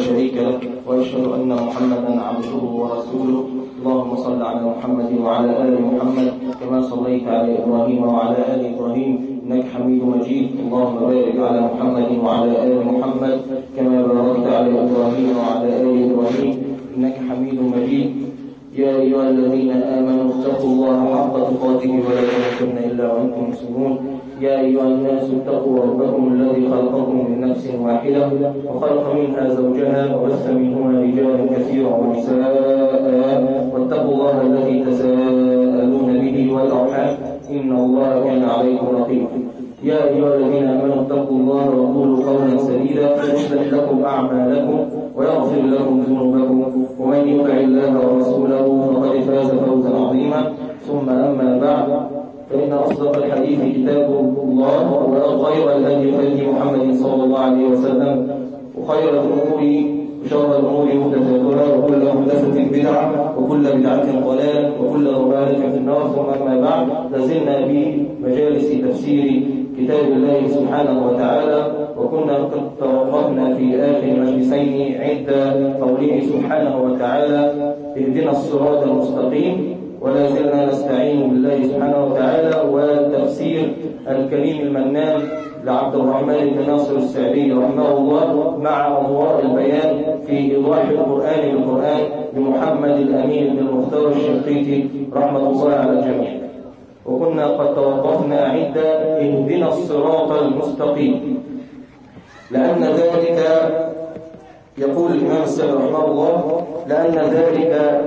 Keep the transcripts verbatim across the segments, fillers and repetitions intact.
شريك له، وأشهد أن محمدا عبده ورسوله. اللهم صل على محمد وعلى آل محمد كما صليت على إبراهيم وعلى آل إبراهيم إنك حميد مجيد. اللهم بارك على محمد وعلى آل محمد كما باركت على إبراهيم وعلى آل إبراهيم إنك حميد مجيد. يا أيها الذين آمنوا اتقوا الله حق تقاته ولا تموتن إلا وأنتم مسلمون. يا أيها الناس اتقوا ربكم الذي خلقكم من نفس واحدة وخلق منها زوجها وبث منهما رجالا كثيرا ونساء، واتقوا الله الذي تساءلون به والأرحام إن الله كان عليكم رقيبا. يا أيها الذين آمنوا اتقوا الله وقولوا قولا سديدا يصلح لكم أعمالكم ويغفر لكم ذنوبكم، ومن يطع الله ورسوله فقد فاز فوزا عظيما. ثم أما بعد، فإن أصدق الحديث كتاب الله، وخير الهدي هدي محمد صلى الله عليه وسلم، وخير الأمور وشر الأمور محدثاتها، وكل محدثة بدعة، وكل بدعة ضلالة، وكل ضلالة في النار. ثم أما بعد، لازلنا بمجالس تفسير كتاب الله سبحانه وتعالى، وكنا قد توقفنا في آخر مجلسين عند قوله سبحانه وتعالى اهدنا الصراط المستقيم، ولا زلنا نستعين بالله سبحانه وتعالى وتفسير الكريم المنان لعبد الرحمن بن ناصر السعدي رحمه الله مع أضواء البيان في إيضاح القرآن بالقرآن بمحمد الأمين بن المختار الشنقيطي رحمة الله على الجميع. وكنا قد توقفنا عند اهدنا الصراط المستقيم، لأن ذلك يقول الإمام السعدي رحمه الله لأن ذلك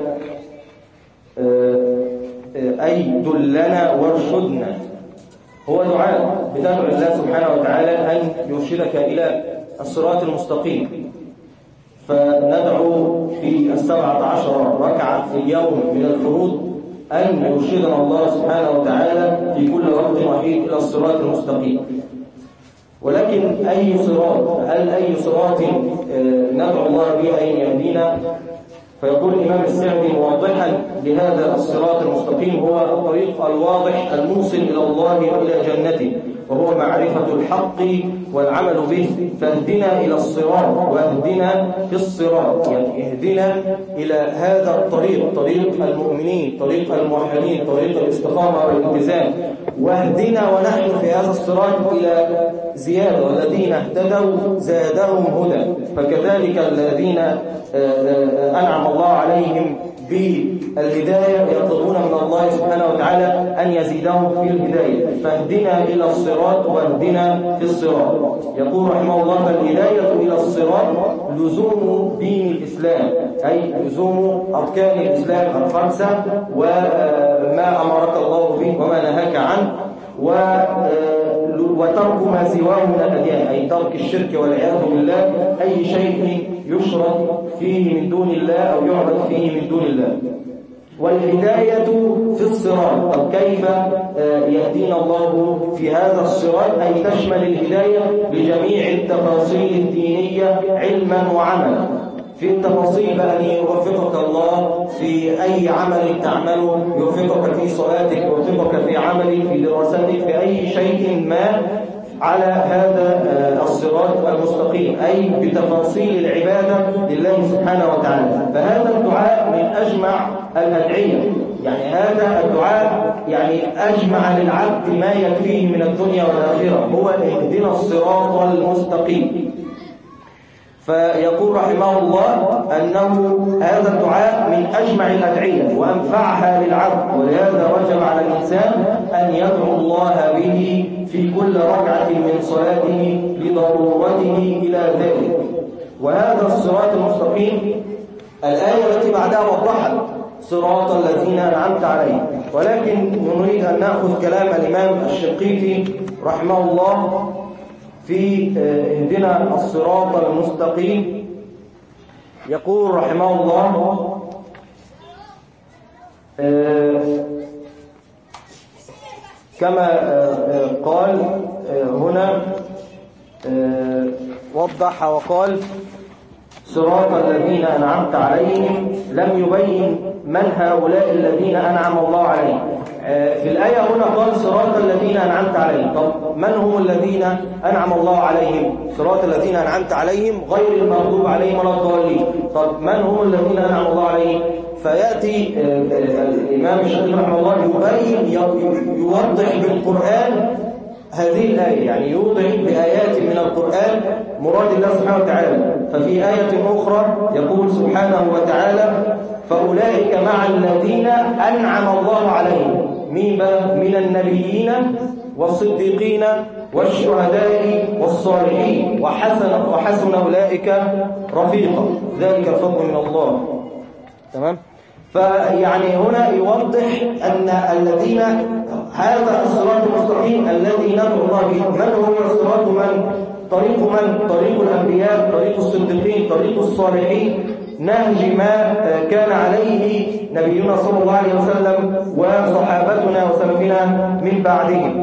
أي دلنا وارشدنا، هو دعاء بتدعو الله سبحانه وتعالى أن يرشدك إلى الصراط المستقيم. فندعو في السبعة عشر ركعة في اليوم من الفروض أن يرشدنا الله سبحانه وتعالى في كل وقت وحيد إلى الصراط المستقيم. ولكن أي صراط؟ هل أي صراط ندعو الله به أن يهدينا؟ فيقول الإمام السعدي موضحا لهذا الصراط المستقيم هو الطريق الواضح الموصل إلى الله وإلى جنته، وهو معرفة الحق والعمل به. فاهدنا إلى الصراط، واهدنا في الصراط، يعني اهدنا إلى هذا الطريق، طريق المؤمنين، طريق الموحدين، طريق الاستقامة والالتزام. واهدنا ونحن في هذا الصراط إلى زيادة، والذين اهتدوا زادهم هدى. فكذلك الذين أنعم الله عليهم بالهداية يطلبون من الله سبحانه وتعالى أن يزيدهم في الهداية. فاهدنا إلى الصراط واهدنا في الصراط. يقول رحمه الله فالهداية إلى الصراط لزوم دين الإسلام، أي لزوم أركان الإسلام الخمسة وما أمرك الله به وما نهاك عنه، وترك ما سواه من الأديان، أي ترك الشرك والعياذ بالله، أي شيء يشرك فيه من دون الله أو يعبد فيه من دون الله. والهداية في الصراط، أو كيف يهدينا الله في هذا الصراط، أي تشمل الهداية لجميع التفاصيل الدينية علما وعملا. في التفاصيل أن يوفقك الله في أي عمل تعمله، يوفقك في صلاتك، يوفقك في عملك، في دراستك، في أي شيء ما على هذا الصراط المستقيم، أي بتفاصيل العبادة لله سبحانه وتعالى. فهذا الدعاء من أجمع الأدعية، يعني هذا الدعاء يعني أجمع للعبد ما يكفيه من الدنيا والآخرة، هو اهدنا الصراط المستقيم. فيقول رحمه الله أنه هذا الدعاء من أجمع الأدعية وأنفعها للعبد، ولهذا وجب على الإنسان أن يدعو الله به في كل ركعة من صلاته لضرورته إلى ذلك. وهذا الصراط المستقيم الآية التي بعدها وضحت صراط الذين أنعمت عليهم، ولكن نريد أن نأخذ كلام الإمام الشنقيطي رحمه الله في اهدنا الصراط المستقيم. يقول رحمه الله كما قال هنا، وضح وقال صراط الذين أنعمت عليهم لم يبين من هؤلاء الذين أنعم الله عليهم. في الآية هنا قال صراط الذين أنعمت عليهم. طب من هم الذين أنعم الله عليهم؟ صراط الذين أنعمت عليهم غير المغضوب عليهم ولا الضالين. طب من هم الذين أنعم الله عليهم؟ فيأتي الإمام الشافعي رحمه الله يبين يوضح بالقرآن هذه الآية، يعني يوضح بآيات من القرآن مراد الله سبحانه وتعالى. ففي آية أخرى يقول سبحانه وتعالى فأولئك مع الذين أنعم الله عليهم من النبيين والصديقين والشهداء والصالحين وحسن وحسن أولئك رفيقا ذلك الفضل من الله. تمام. فيعني هنا يوضح أن الذين هذا الصراط المستقيم الذي ندعو الله به. من هو الصراط؟ من طريق من طريق الأنبياء، طريق الصديقين، طريق الصالحين، نهج ما كان عليه نبينا صلى الله عليه وسلم وصحابتنا وسلفنا من بعدهم.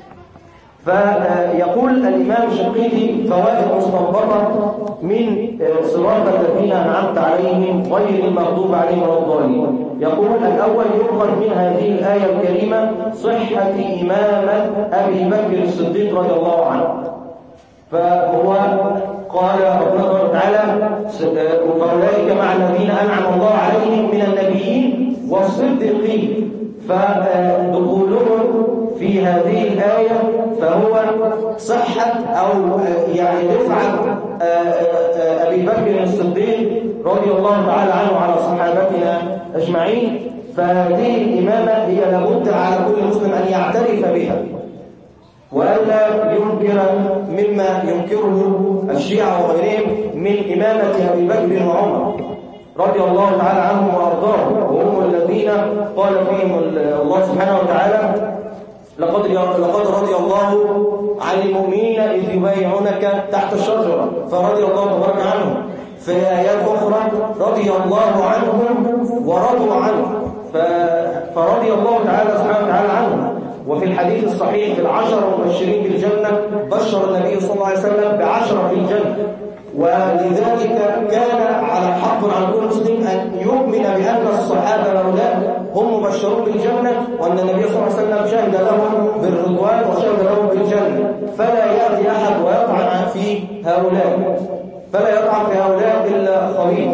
فيقول الإمام الشنقيطي فوائد مستنبطة من صراط الذين أنعمت عليهم غير المغضوب عليهم ولا الضالين. يقول الأول يؤخذ من هذه الآية الكريمة صحة إمامة أبي بكر الصديق رضي الله عنه. فهو قال ربنا تعالى فأولئك مع الذين أنعم الله عليهم من النبيين والصديقين. فدخولهم في هذه الآية فهو صحة أو يعني رفعة أبي بكر الصديق رضي الله تعالى عنه وعلى صحابتنا أجمعين. فهذه الإمامة هي لابد على كل مسلم أن يعترف بها وألا ينكر مما ينكره الشيعة وغيرهم من إمامة أبي بكر وعمر رضي الله تعالى عنهم وأرضاهم، وهم الذين قال فيهم الله سبحانه وتعالى لقد لقد رضي الله عن المؤمنين إذ يبايعونك تحت الشجرة فرضي الله تبارك عنهم. في آيات أخرى رضي الله عنهم ورضوا عنه فرضي الله تعالى سبحانه وتعالى عنهم. وفي الحديث الصحيح في العشرة المبشرين بالجنة بشر النبي صلى الله عليه وسلم بعشرة في الجنة. ولذلك كان على حق على كل مسلم أن يؤمن بأن الصحابة هؤلاء هم مبشرون بالجنة وأن النبي صلى الله عليه وسلم شهد لهم بالرضوان وشهد لهم بالجنة. فلا يأتي أحد ويطعن في هؤلاء فلا يطعن في هؤلاء إلا خبيث.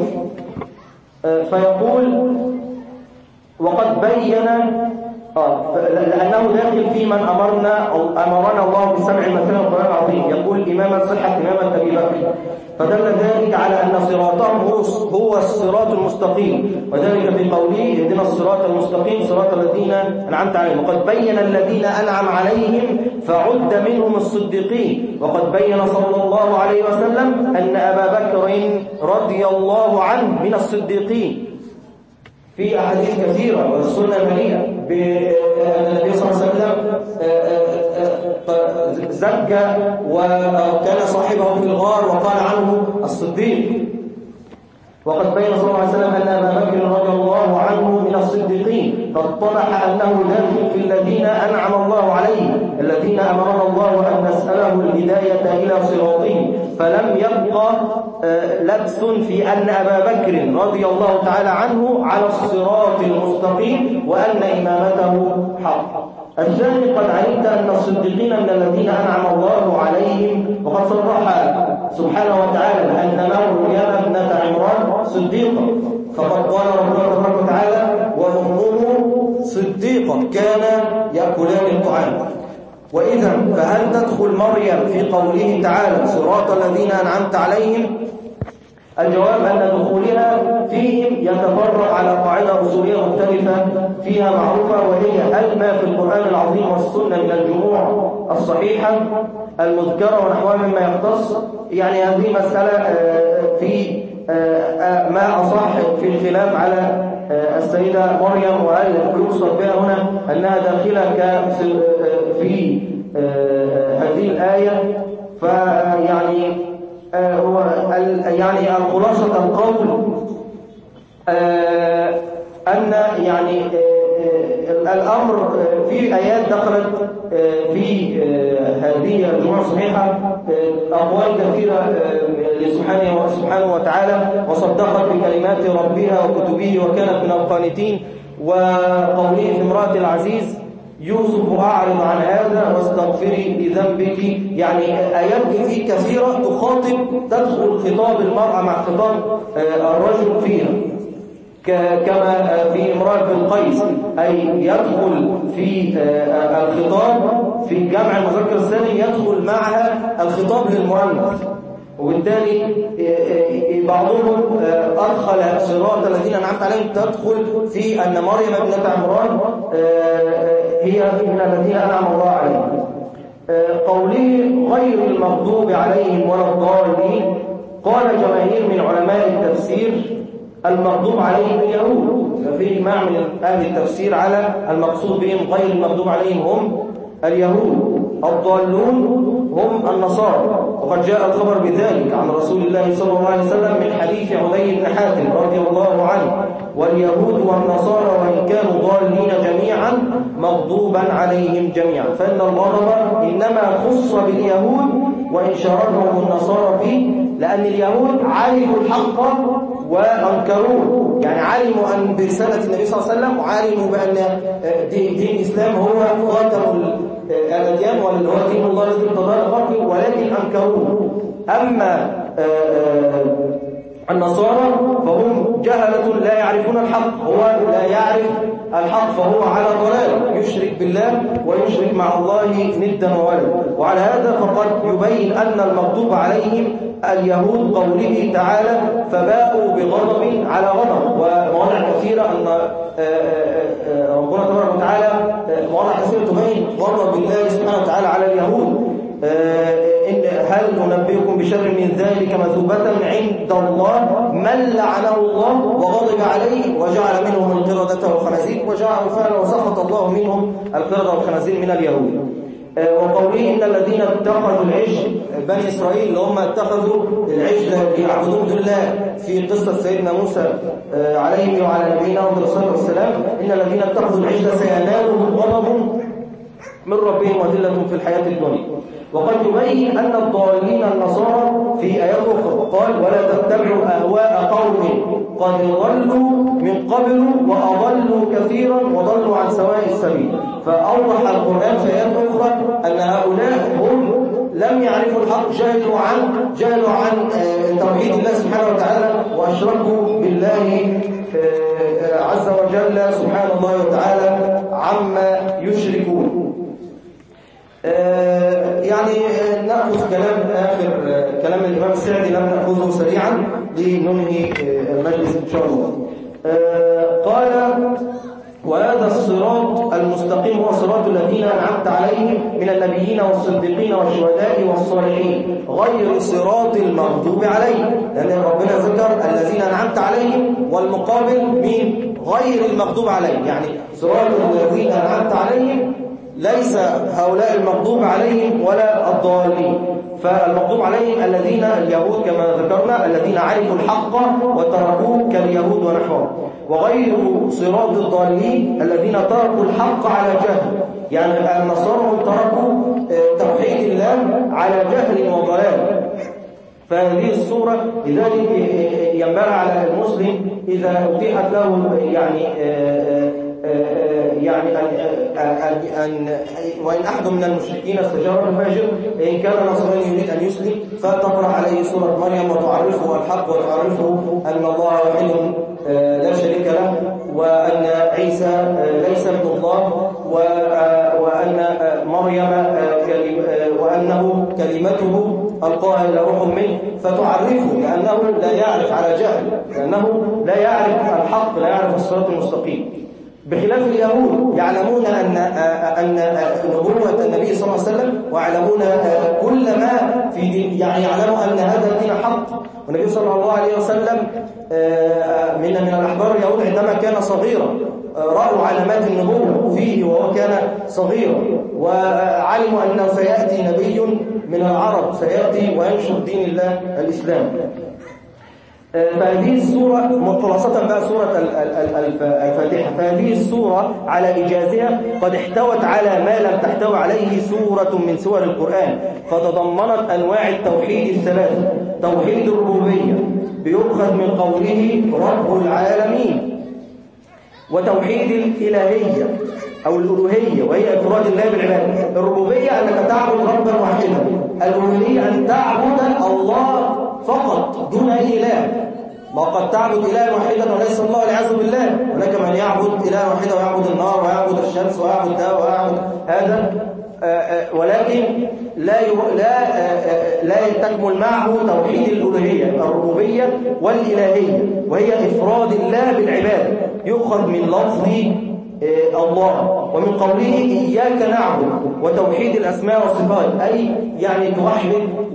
فيقول وقد بين آه لأنه داخل في من أمرنا أو أمرنا الله بالسمع مثلا القرآن العظيم. يقول إمامة صحة إمامة أبي بكر فدل ذلك على أن صراطهم هو الصراط المستقيم، وذلك في قوله اهدنا الصراط المستقيم صراط الذين أنعمت عليهم. وقد بين الذين أنعم عليهم فعد منهم الصديقين. وقد بين صلى الله عليه وسلم أن أبا بكر رضي الله عنه من الصديقين في أحاديث كثيرة والسنة المليئة بأن النبي صلى الله عليه وسلم زكى وكان صاحبه في الغار وقال عنه الصديق. وقد بين صلى الله عليه وسلم أن أبا بكر رضي الله عنه من الصديقين فاطلع أنه داخل في الذين أنعم الله عليهم الذين أمرنا الله أن نسأله الهداية إلى صراطه. فلم يبقى لبس في أن أبا بكر رضي الله تعالى عنه على الصراط المستقيم وأن إمامته حق. الثاني قد علمت أن الصديقين من الذين أنعم الله عليهم وقد صرح سبحانه وتعالى أن مريم ابنة عمران صديقة. فقد قال ربنا تبارك وتعالى وأمه صديقة كان يأكلان الطعام. وإذا فهل تدخل مريم في قوله تعالى صراط الذين أنعمت عليهم؟ الجواب أن دخولها فيهم يتفرع على قاعدة أصولية مختلفة فيها معروفة، وهي هل ما في القرآن العظيم والسنة من الجموع الصحيحة المذكرة ونحوها مما يختص. يعني هذه مسألة في ما أصح في الخلاف على السيدة مريم، وهل يقصد بها هنا أنها داخلة في هذه الآية. فيعني هو يعني الخلاصة القول أن يعني الأمر في آيات دخلت في هذه الجمعة الصحيحة أقوال كثيرة لسبحانه سبحانه وتعالى، وصدقت بكلمات ربها وكتبه وكانت من القانتين. وقوله في امرأة العزيز يوسف أعرض عن هذا واستغفري لذنبك، يعني آيات في كثيرة تخاطب تدخل خطاب المرأة مع خطاب الرجل فيها، كما في امرأة القيس، أي يدخل في الخطاب في جمع المذكر السالم يدخل معها الخطاب للمؤنث، وبالتالي بعضهم أدخل صراط الذين أنعمت عليهم تدخل في أن مريم ابنة عمران هي من الذين أنعم الله عليهم. قوله غير المغضوب عليهم ولا الضالين، قال جماهير من علماء التفسير المغضوب عليهم اليهود، ففي إجماع من أهل التفسير على المقصود بهم غير المغضوب عليهم هم اليهود، الضالون هم النصارى. وقد جاء الخبر بذلك عن رسول الله صلى الله عليه وسلم من حديث عدي بن حاتم رضي الله عنه: واليهود والنصارى وإن كانوا ضالين جميعا مغضوبا عليهم جميعا، فإن الغضب إنما خص باليهود وإن شاركهم النصارى فيه، لأن اليهود علموا الحق وأنكروه، يعني علموا أن برسالة النبي صلى الله عليه وسلم، وعلموا بأن دين الإسلام هو خاتم الأديان واللي هو دين الله الذي ارتضاه لخلقه، ولكن أنكروه. أما النصارى فهم جهلة لا يعرفون الحق، هو لا يعرف الحق فهو على ضلال، يشرك بالله ويشرك مع الله ندا وولدا. وعلى هذا فقد يبين أن المغضوب عليهم اليهود قوله تعالى: فباءوا بغضب على غضب. ومواضع كثيرة أن ربنا تبارك وتعالى مواضع كثيرة تبين غضب الله سبحانه وتعالى على اليهود. هل ننبئكم بشر من ذلك مثوبة عند الله من لعنه الله وغضب عليه وجعل منهم القردة والخنازير وجعلوا فعلا وسخط الله منهم القردة والخنازير من اليهود. وقوله إن الذين اتخذوا العجل بني إسرائيل اللي هم اتخذوا العجل يعبدون الله في قصة سيدنا موسى عليه وعلى نبينا والصلاة والسلام: إن الذين اتخذوا العجل سينالهم غضب من ربهم وذلة في الحياة الدنيا. وقد يبين أن الضالين النصارى في آيات أخرى قال: ولا تتبعوا أهواء قوم قد ضلوا من قبل وأضلوا كثيرا وضلوا عن سواء السبيل. فأوضح القرآن في آيات أخرى أن هؤلاء هم لم يعرفوا الحق، جهلوا عن جهلوا عن توحيد الله سبحانه وتعالى، وأشركوا بالله عز وجل سبحانه الله وتعالى عما يشركون. يعني نأخذ كلام آخر كلام الإمام السعدي، لم نأخذه سريعا لننهي المجلس إن شاء الله. قال: وهذا الصراط المستقيم هو صراط الذين أنعمت عليهم من النبيين والصديقين والشهداء والصالحين غير صراط المغضوب عليهم، لأن ربنا ذكر الذين أنعمت عليهم والمقابل مين؟ غير المغضوب عليهم، يعني صراط الذين أنعمت عليهم ليس هؤلاء المغضوب عليهم ولا الضالين. فالمغضوب عليهم الذين اليهود كما ذكرنا الذين عرفوا الحق وتركوه كاليهود ونحوهم، وغير صراط الضالين الذين تركوا الحق على جهل، يعني النصارى تركوا توحيد الله على جهل وضلال. فهذه الصورة لذلك ينبغي على المسلم إذا أتيحت له يعني يعني أن, أن وإن أحد من المشركين استجار الفاجر إن كان نصرانيا يريد أن يسلم فتقرأ عليه سورة مريم وتعرفه الحق وتعرفه أن الله واحد لا شريك له، وأن عيسى ليس ابن الله، وأن مريم وأنه كلمته ألقاها إلى روح منه، فتعرفه لأنه لا يعرف على جهل، لأنه لا يعرف الحق، لا يعرف الصراط المستقيم. بخلاف اليهود يعلمون أن أن نبوة النبي صلى الله عليه وسلم، ويعلمون كل ما في دين، يعني يعلموا أن هذا الدين حق. والنبي صلى الله عليه وسلم من من الأحبار اليهود عندما كان صغيرا رأوا علامات النبوة فيه وهو كان صغيرا، وعلموا أنه سيأتي نبي من العرب سيأتي وينشر دين الله الإسلام. فهذه السورة خلاصة بقى سورة الفاتحة، فهذه السورة على إيجازها قد احتوت على ما لم تحتوي عليه سورة من سور القرآن، فتضمنت أنواع التوحيد الثلاثة. توحيد الربوبية بيؤخذ من قوله رب العالمين، وتوحيد الإلهية أو الألوهية وهي إفراد الله بالعبادة. الربوبية أنك تعبد ربا واحدا، الألوهية أن تعبد الله فقط دون أي إله. ما قد تعبد إله واحدا وليس الله والعياذ بالله، هناك من يعبد إله واحدا ويعبد النار ويعبد الشمس ويعبد ده ويعبد هذا، ولكن لا لا لا تكمل معه توحيد الألوهية الربوبية والإلهية وهي إفراد الله بالعبادة. يؤخذ من لفظ الله ومن قوله إياك نعبد، وتوحيد الأسماء والصفات أي يعني توحد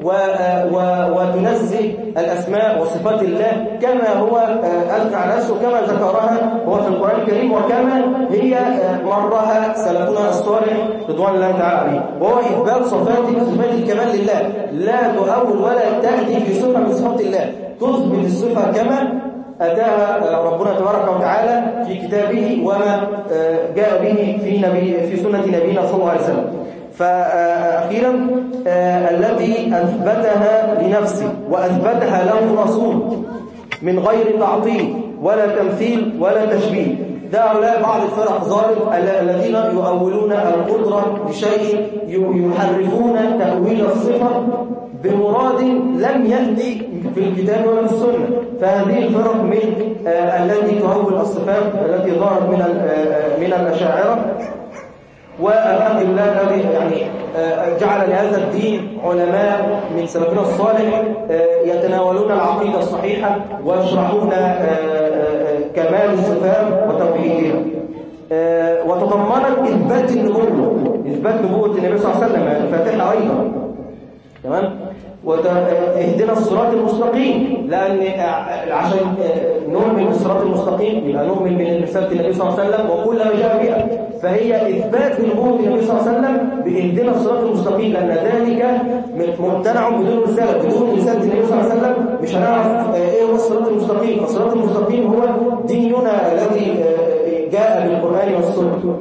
وتنزه الأسماء وصفات الله كما هو أذكر على نفسه، كما ذكرها هو في القرآن الكريم وكما هي مرها سلفنا الصالح رضوان الله تعالى عليه، وهو إثبات صفات صفات الكمال لله، لا تؤول ولا تأتي في صفة من صفات الله، تثبت الصفة كما أتاها ربنا تبارك وتعالى في كتابه وما جاء به في نبي في سنة نبينا صلى الله عليه وسلم. فأخيرا التي أثبتها لنفسه وأثبتها له رسول من غير تعطيل ولا تمثيل ولا تشبيه. ده هؤلاء بعض الفرق ظالم الذين يؤولون القدرة بشيء، يحرفون تأويل الصفة بمراد لم يأتي في الكتاب ولا في السنة. فهذه الفرق من آه التي تؤول الصفات التي ظهرت من آه من الأشاعرة. والحمد لله الذي يعني آه جعل لهذا الدين علماء من سلفنا الصالح آه يتناولون العقيدة الصحيحة ويشرحون آه كمال الصفات وتوحيدها. آه وتضمنت إثبات النبوة، إثبات نبوة النبي صلى الله عليه وسلم الفاتحة أيضا. تمام. واهدنا الصراط المستقيم، لأن عشان نؤمن بالصراط المستقيم يبقى نؤمن برسالة النبي صلى الله عليه وسلم وكل ما جاء بها، فهي إثبات نبوة النبي صلى الله عليه وسلم باهدنا الصراط المستقيم، لأن ذلك ممتنع بدون رسالة. بدون رسالة النبي صلى الله عليه وسلم مش هنعرف إيه هو الصراط المستقيم. الصراط المستقيم هو ديننا الذي جاء بالقرآن والسنة.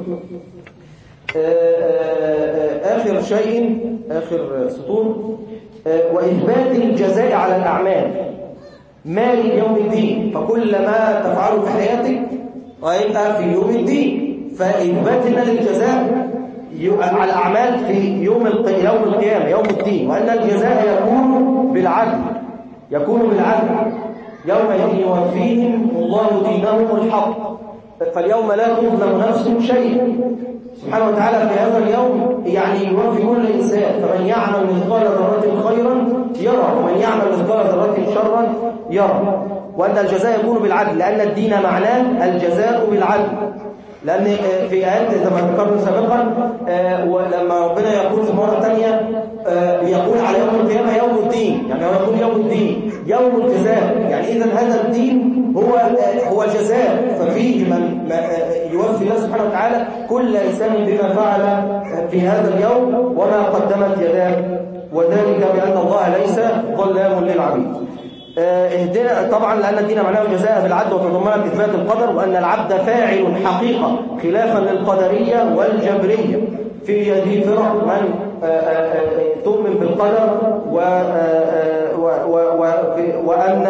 آخر شيء آخر سطور وإثبات الجزاء على الأعمال مالك يوم الدين، فكل ما تفعله في حياتك هيبقى في يوم الدين، فإثباتنا للجزاء على الأعمال في يوم يوم القيامة يوم الدين، وأن الجزاء يكون بالعدل يكون بالعدل يومئذ يوفيهم الله دينهم الحق، فاليوم لا تظلم نفس شيئا سبحانه وتعالى. في هذا اليوم يعني يوفي كل إنسان، فمن يعمل مثقال ذرة خيرا يرى ومن يعمل مثقال ذرة شرا يرى، وأن الجزاء يكون بالعدل، لأن الدين معناه الجزاء بالعدل. لأن في آيات زي ما ذكرنا سابقا ولما ربنا يقول في مرة ثانية يقول على يوم القيامة يوم الدين، يعني هو يقول يوم الدين يوم الجزاء، يعني إذا هذا الدين هو هو جزاء، ففيه من يوفي الله سبحانه وتعالى كل إنسان بما فعل في هذا اليوم وما قدمت يداه، وذلك بأن الله ليس ظلام للعبيد. اهدنا طبعا لأن الدين معناه الجزاء بالعدل وتضمنت إثبات القدر، وأن العبد فاعل حقيقة خلافا للقدرية والجبرية. في هذه فرق من تؤمن بالقدر وأن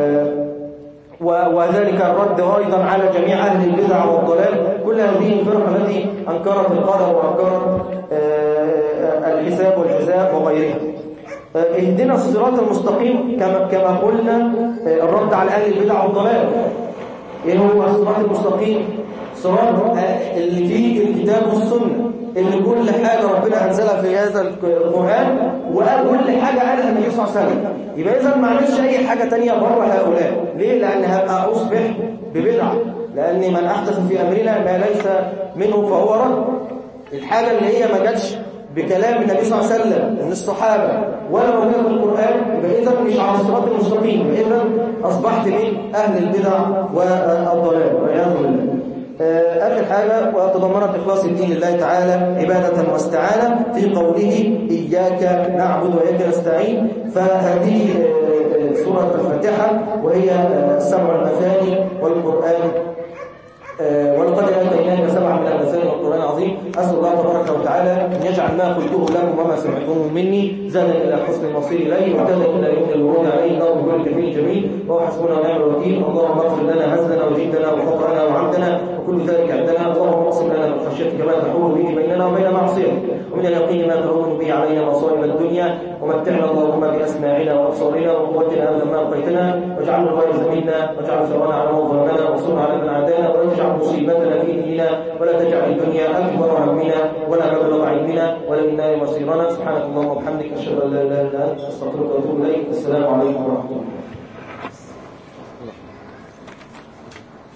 وذلك الرد أيضا على جميع أهل البدع والضلال. كل هذه الفرق التي أنكرت القدر وأنكرت الحساب والجزاء وغيرها. اهدنا الصراط المستقيم كما كما قلنا الرد على أهل البدع والضلال. إيه هو الصراط المستقيم؟ صراط اللي فيه الكتاب والسنة، اللي كل حاجة ربنا أنزلها في هذا القرآن وقال كل حاجة قالها النبي صلى الله عليه وسلم. يبقى إذا ما عملش أي حاجة تانية بره هؤلاء. ليه؟ لأن هبقى أصبح ببدعة، لأن من أحدث في أمرنا ما ليس منه فهو رد. الحاجة اللي هي ما جاتش بكلام النبي صلى الله عليه وسلم من الصحابة ولا موجودة في القرآن يبقى إذا مش على الصراط المستقيم، إذا أصبحت من أهل البدع والضلال والعياذ بالله. آخر حاجة وتضمنت إخلاص الدين لله تعالى عبادة واستعانة في قوله إياك نعبد وإياك نستعين. فهذه سورة الفاتحة، وهي السبع المثاني والقرآن ولقد آتيناك سبعا من المثاني والقرآن العظيم. أسأل الله تبارك وتعالى أن يجعل ما قلته لكم وما سمعتموه مني زادا إلى حسن المصير إليه وزادا إلى يوم الورود عليه إنه بكل كفيل جميل وهو حسبنا ونعم الوكيل. اللهم اغفر لنا هزلنا وجدنا وفقرنا وعمدنا وكل ذلك عندنا. اللهم اقسم لنا من خشيتك ما تحول به بيننا وبين معصيتك ومن اليقين ما تهون به علينا مصائب الدنيا ومتعنا اللهم بأسماعنا وأبصارنا وقوتنا أبدا ما أبقيتنا واجعلنا الغيظ منا واجعل ثأرنا على من ظلمنا وانصرنا على من عادانا ولا تجعل مصيبتنا في ديننا ولا تجعل الدنيا أكبر همنا ولا مبلغ علمنا ولا إلى النار مصيرنا. سبحانك اللهم وبحمدك أشهد أن لا إله إلا أنت أستغفرك وأتوب إليك. السلام عليكم ورحمة الله.